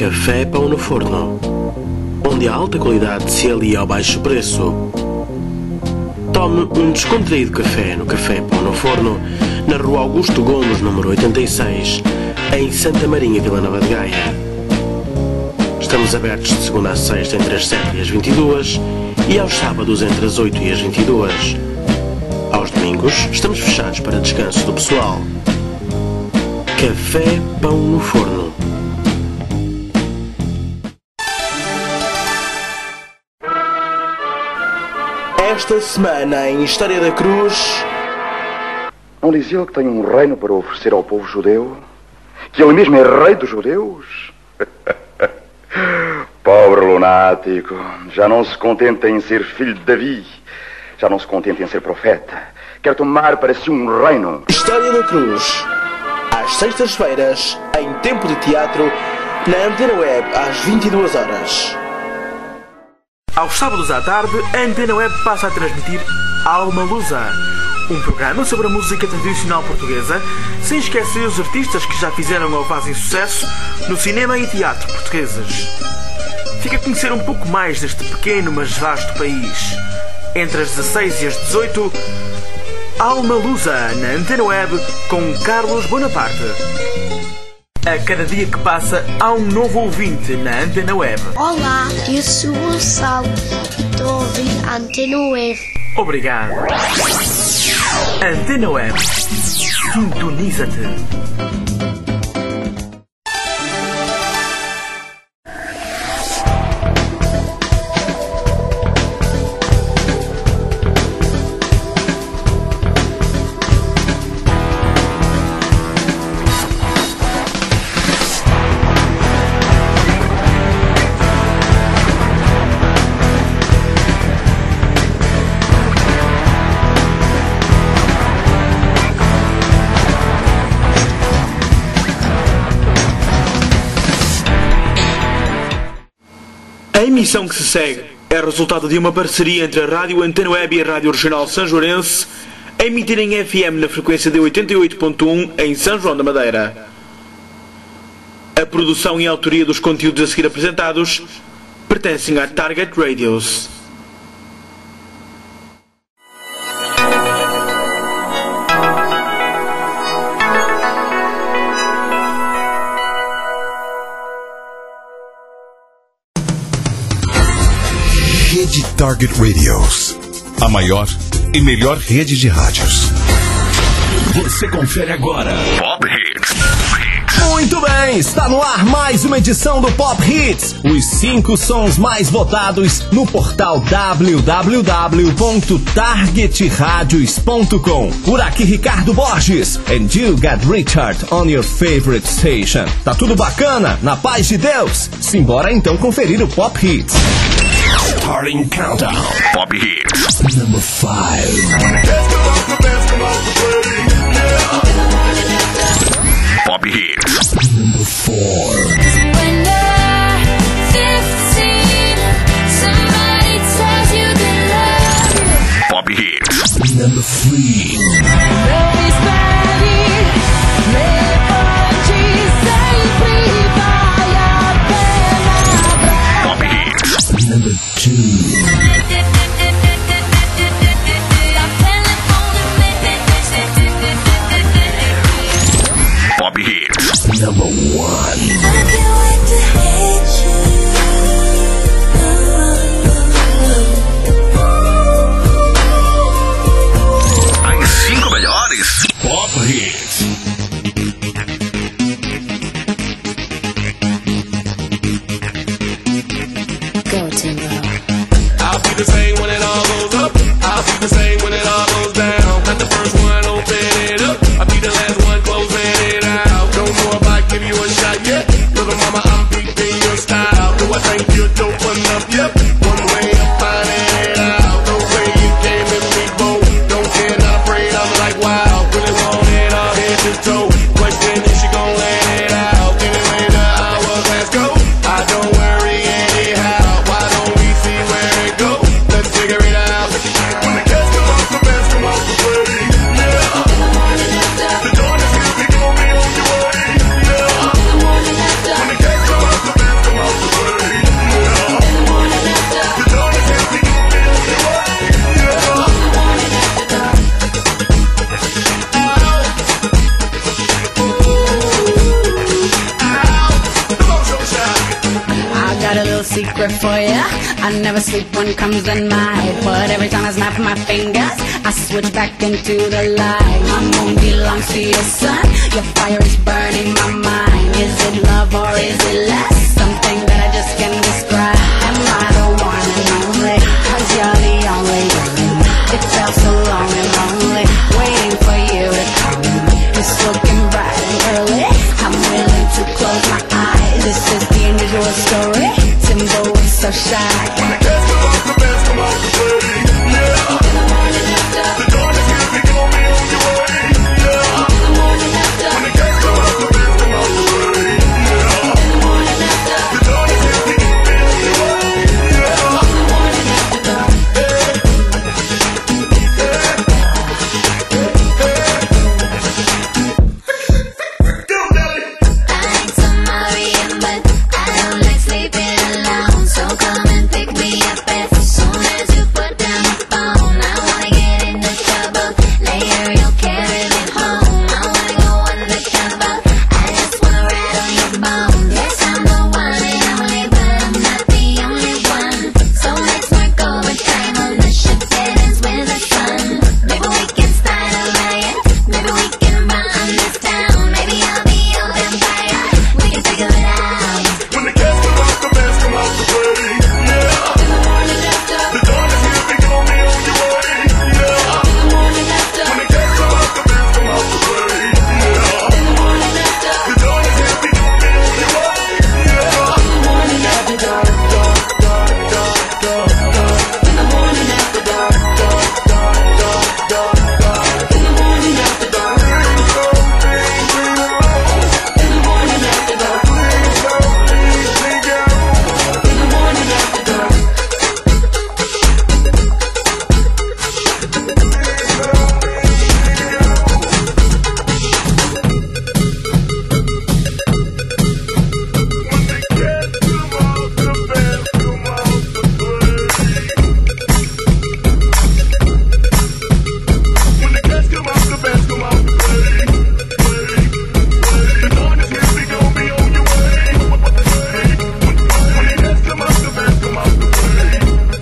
Café Pão no Forno, onde a alta qualidade se alia ao baixo preço. Tome um descontraído café no Café Pão no Forno, na Rua Augusto Gomes, número 86, em Santa Marinha, Vila Nova de Gaia. Estamos abertos de segunda a sexta entre as 7 e as 22 e aos sábados entre as 8 e as 22. Aos domingos estamos fechados para descanso do pessoal. Café Pão no Forno. Esta semana em História da Cruz... Não diz ele que tem um reino para oferecer ao povo judeu? Que ele mesmo é rei dos judeus? Pobre lunático, já não se contenta em ser filho de Davi, já não se contenta em ser profeta, quer tomar para si um reino. História da Cruz, às sextas-feiras, em tempo de teatro, na Antena Web, às 22 horas. Aos sábados à tarde, a Antena Web passa a transmitir Alma Lusa, um programa sobre a música tradicional portuguesa, sem esquecer os artistas que já fizeram ou fazem sucesso no cinema e teatro portugueses. Fica a conhecer um pouco mais deste pequeno mas vasto país. Entre as 16 e as 18, Alma Lusa, na Antena Web, com Carlos Bonaparte. A cada dia que passa, há um novo ouvinte na Antena Web. Olá, eu sou o Sal e estou a ouvir a Antena Web. Obrigado. Antena Web. Sintoniza-te. A emissão que se segue é resultado de uma parceria entre a Rádio Antena Web e a Rádio Regional Sanjoarense, a emitir em FM na frequência de 88.1 em São João da Madeira. A produção e a autoria dos conteúdos a seguir apresentados pertencem à Target Radios. Rede Target Radios, a maior e melhor rede de rádios. Você confere agora Pop Hits. Muito bem, está no ar mais uma edição do Pop Hits, os 5 sons mais votados no portal www.targetradios.com. Por aqui Ricardo Borges, and you got Richard on your favorite station. Tá tudo bacana? Na paz de Deus? Simbora então conferir o Pop Hits. Starting countdown. Pop Hits. Number 5. Pop Hits. Number 4. When you're 15, somebody tells you they love you. Pop Hits. Number 3. Feliz sempre vai a pena. Pop Hits. Number 2. Pop Hits. Number 1. As 5 melhores Pop Hits. Go, Timbo. I'll be the same when it all goes up. I'll be the same when it all goes down. Not the first one, open it up. I'll be the last one closing it out. Don't know if I give you a shot yet. little secret for ya. I never sleep when comes the night, but every time I snap my fingers, I switch back into the light. My moon belongs to your sun. Your fire is burning my mind. Is it love or is it less? Something that I just can't describe. Am I the one and only? 'Cause you're the only one. It felt so long and lonely, waiting for you to come. It's looking bright and early. I'm willing to close my eyes. This is the unusual story. Timbo is so shy. When the cats come out, the bands come out to play. Yeah. The dawn is here, we gon' be on your way. Yeah. When the cats come out, the bands come out to play. Yeah. The dawn is here, we gon' be on your way. Yeah. I ain't Samaritan, but I don't like sleeping alone. So come and pick me up as soon as you put down the phone. I wanna get into trouble, later you'll carry me home. I wanna go undercover, I just wanna ride on your bone. Yes, I'm the one and only, but I'm not the only one. So let's work overtime on the ship that ends with the sun. Maybe we can start a riot, maybe we can run this town. Maybe I'll be your vampire, we can figure it out. When the cats come out, the bands come out to play. Yeah. The dawn is here, we gon' be on your way. Yeah. When the cats come out, the bands come out to play. Yeah. The dawn is here, we gon' be on your way. Yeah. After dark, dark, dark, dark, dark, dark. In the morning after dark, dark, dark, dark, dark, dark. In the morning after dark, please don't leave me alone. In the morning after dark, please don't leave me go. In the morning after dark. When the cats come out, the bands come out to play. The dawn is here, we gon' be on your way. When the cats come out, the bands come out to play.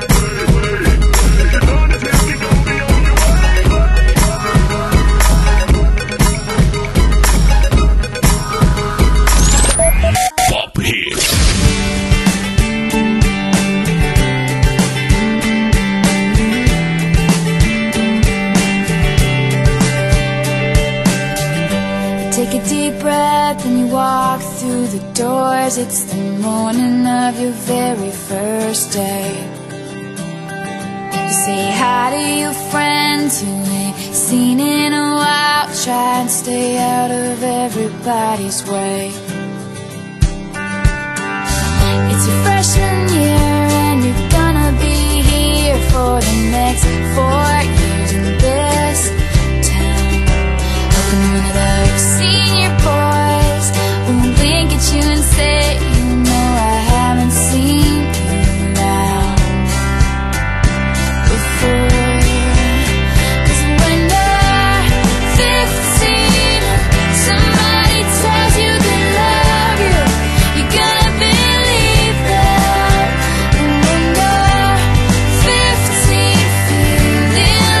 The dawn is here, we gon' be on your way. Pop Hits. Take a deep breath and you walk through the doors. It's the morning of your very first day. You say hi to your friends you ain't seen in a while. Try and stay out of everybody's way. It's your freshman year and you're gonna be here for the next 4 years in this town. Hoping one of those senior boys will wink at you and say, you know I haven't seen you now before. 'Cause when you're 15, somebody tells you they love you, you're gonna believe them. And when you're 15, feeling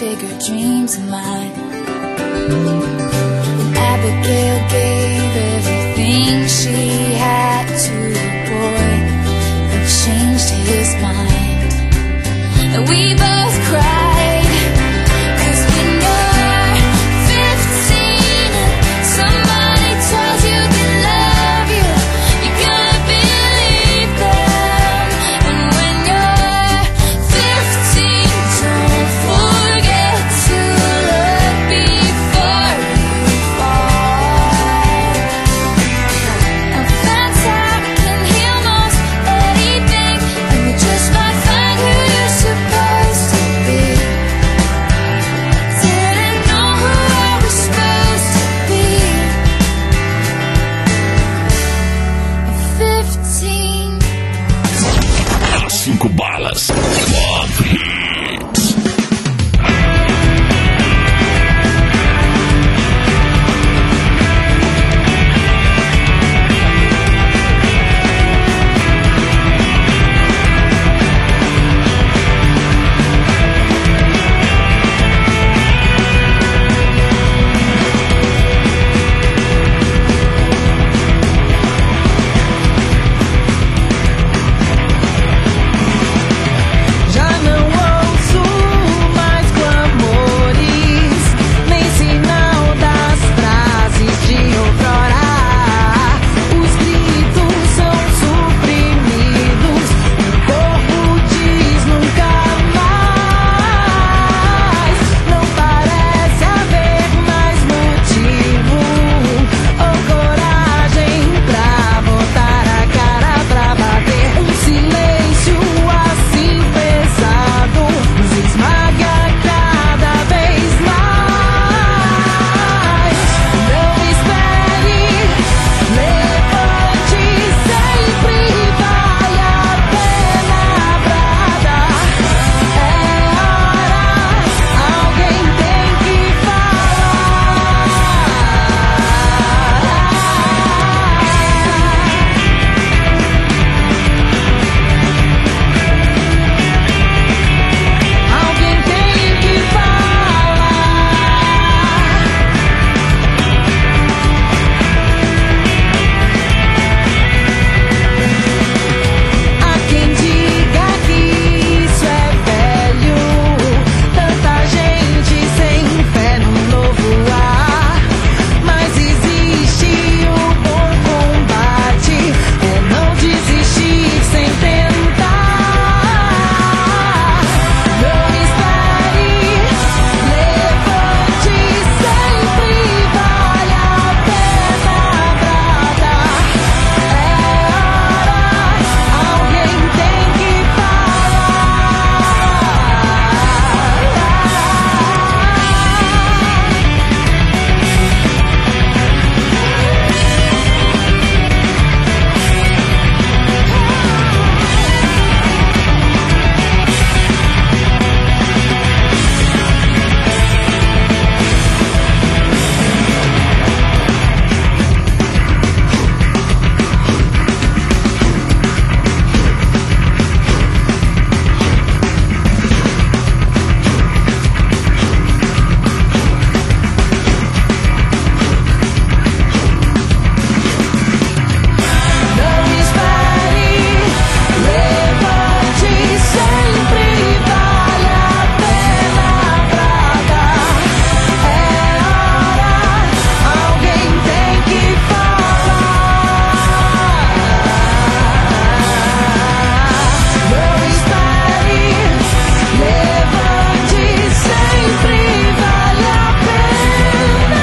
bigger dreams in mind. Abigail gave everything she had to the boy who changed his mind. And we both cried, 'cause when you're 15 and somebody tells you they love you, you gotta believe them. And when you're 15, don't forget to look before you fall. And that's how we can heal most anything, and we just might find who you're supposed to be. Didn't know who I was supposed to be at 15. 5 balas. Pop Hits. Já não ouço mais clamores, nem sinal das frases de outrora. Os gritos são suprimidos, o corpo diz nunca mais. Não parece haver mais motivo ou coragem pra botar a cara pra bater. Um silêncio assim pesado nos esmaga cada vez mais. Não espere, levante, sempre vale a pena bradar. É hora, alguém tem que falar. Alguém tem que falar. Há quem diga que isso é velho, tanta gente sem fé no novo ar. Mas existe o bom combate, é não desistir sem tentar. Não espere, levante, sempre vale a pena bradar. É hora, alguém tem que Não espere, levante, sempre vale a pena bradar. É hora, alguém tem que falar. Não espere, levante, sempre vale a pena.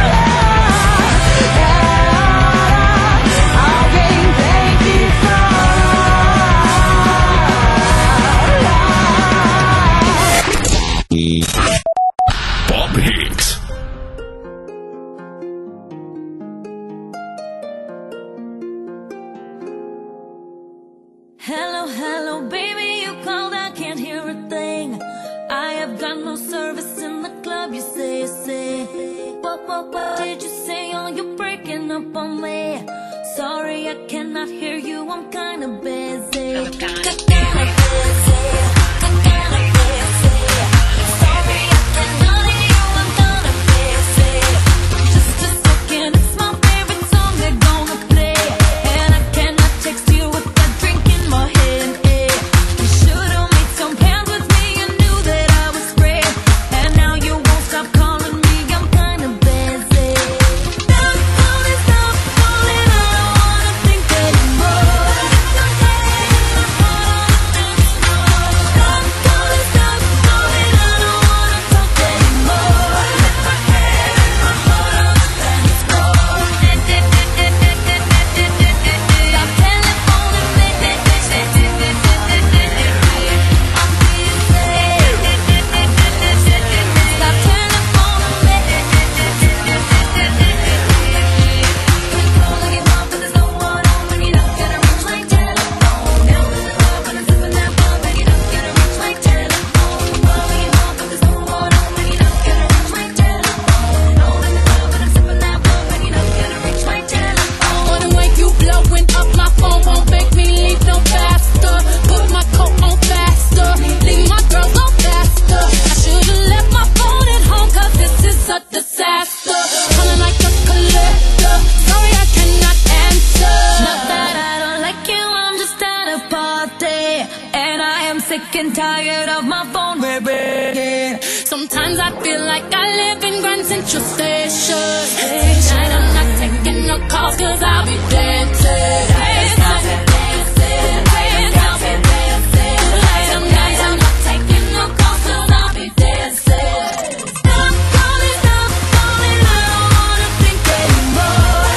É hora, alguém tem que falar. Pop Hits. Hello, hello, baby, you called, I can't hear a thing. I have got no service in the club, you say. What did you say? Oh, you're breaking up on me. Sorry, I cannot hear you, I'm kinda busy. sick and tired of my phone ringing. Sometimes I feel like I live in Grand Central Station. Tonight I'm not taking no calls 'cause I'll be dancing. Hands up, dancing. Hands up, dancing. Some nights I'm not taking no calls 'cause I'll be dancing. Stop calling, I don't wanna think anymore.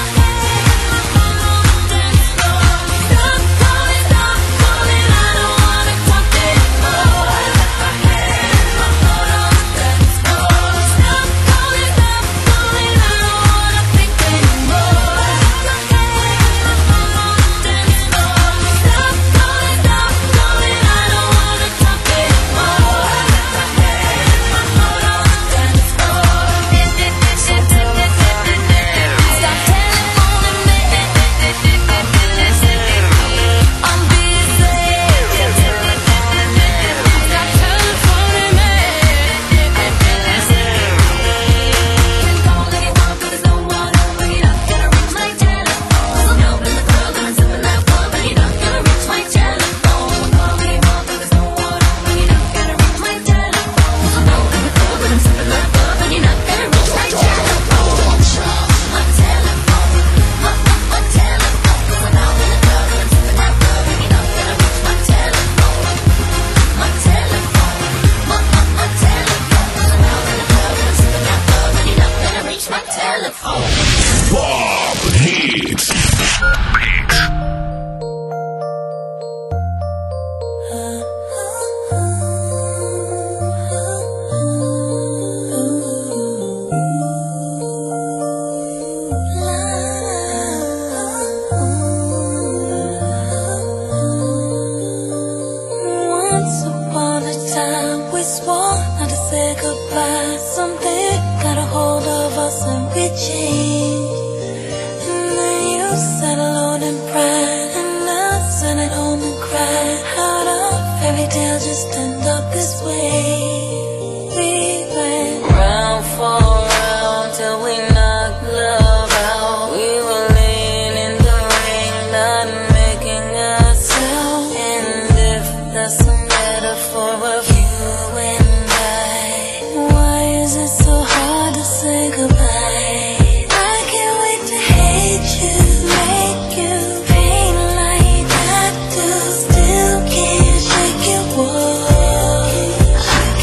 Stop calling, I don't wanna talk anymore. Stop calling, I don't wanna think anymore. Stop calling, I don't wanna talk anymore. Stop telephoning me. I'm busy. Stop telephoning me. Can call anyone, but there's no one over. You're not gonna reach my telephone. I'm out in the club and I'm sipping that bud, but you're not gonna reach my telephone. Call anyone, but there's no one over. You're not gonna reach my telephone. I'm out in the club and I'm sipping that bud, but you're not gonna reach my telephone. My telephone, my telephone. 'Cause I'm out in the club and I'm sipping that bud, but you're not gonna reach my telephone. My telephone, my telephone. 'Cause I'm out in the club and I'm sipping that bud, but you're not gonna reach my telephone. Pop Hits. Once upon a time, we swore not to say goodbye. Something got a hold of us and we changed. And then you sat alone in pride, and I sat at home and cried. How'd a fairy tale just end up this way? We went round for round till we knocked love out. We were laying in the ring, not making a sound. And if that's a metaphor of you and I, why is it so hard to say goodbye? I can't wait to hate you, make you pain like I do. Still can't shake your wall. I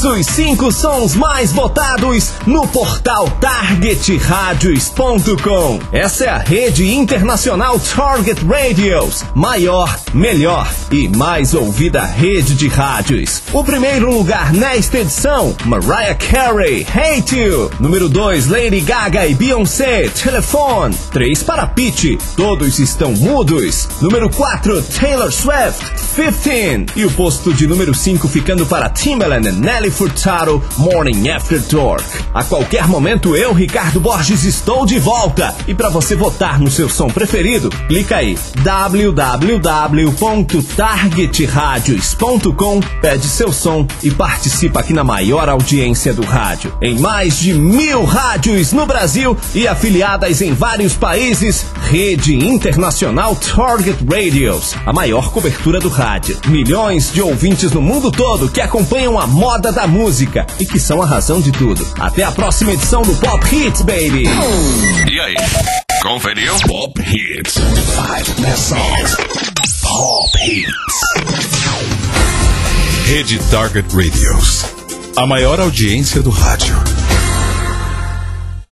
os 5 sons mais votados no portal targetradios.com. Essa é a rede internacional Target Radios, maior, melhor e mais ouvida rede de rádios. O primeiro lugar nesta edição, Mariah Carey, Hate You. Número 2, Lady Gaga e Beyoncé, Telephone. 3 para Pitty, Todos Estão Mudos. Número 4, Taylor Swift, 15. E o posto de número 5 ficando para Timbaland e Nelly Furtado, Morning After Dark. A qualquer momento eu, Ricardo Borges, estou de volta. E para você votar no seu som preferido, clica aí, www.targetradios.com, pede seu som e participa aqui na maior audiência do rádio. Em mais de 1000 rádios no Brasil e afiliadas em vários países, Rede Internacional Target Radios, a maior cobertura do rádio. Milhões de ouvintes no mundo todo que acompanham a moda da música e que são a razão de tudo. Até a próxima edição do Pop Hits, baby! E aí? Conferiu? Pop Hits. 5 best songs. Pop Hits. Rede Target Radios, a maior audiência do rádio.